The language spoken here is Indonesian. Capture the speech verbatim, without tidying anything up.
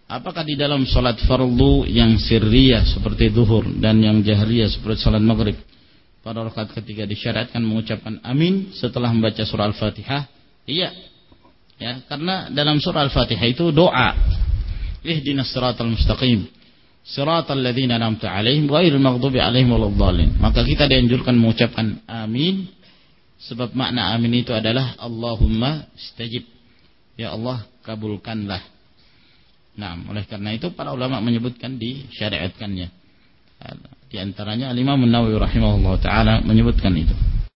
apakah di dalam salat fardu yang sirriyah seperti zuhur dan yang jahriyah seperti salat maghrib pada rakaat ketiga disyariatkan mengucapkan amin setelah membaca surah Al-Fatihah? Iya. Ya, karena dalam surah Al-Fatihah itu doa. Ihdinas siratal mustaqim. Siratal ladzina an'amta 'alaihim ghairil maghdubi 'alaihim waladdallin. Maka kita dianjurkan mengucapkan amin sebab makna amin itu adalah Allahumma istajib. Ya Allah, kabulkanlah. Nah, oleh karena itu para ulama menyebutkan disyariatkannya. Di antaranya Al-Imam An-Nawawi rahimahullah taala menyebutkan itu.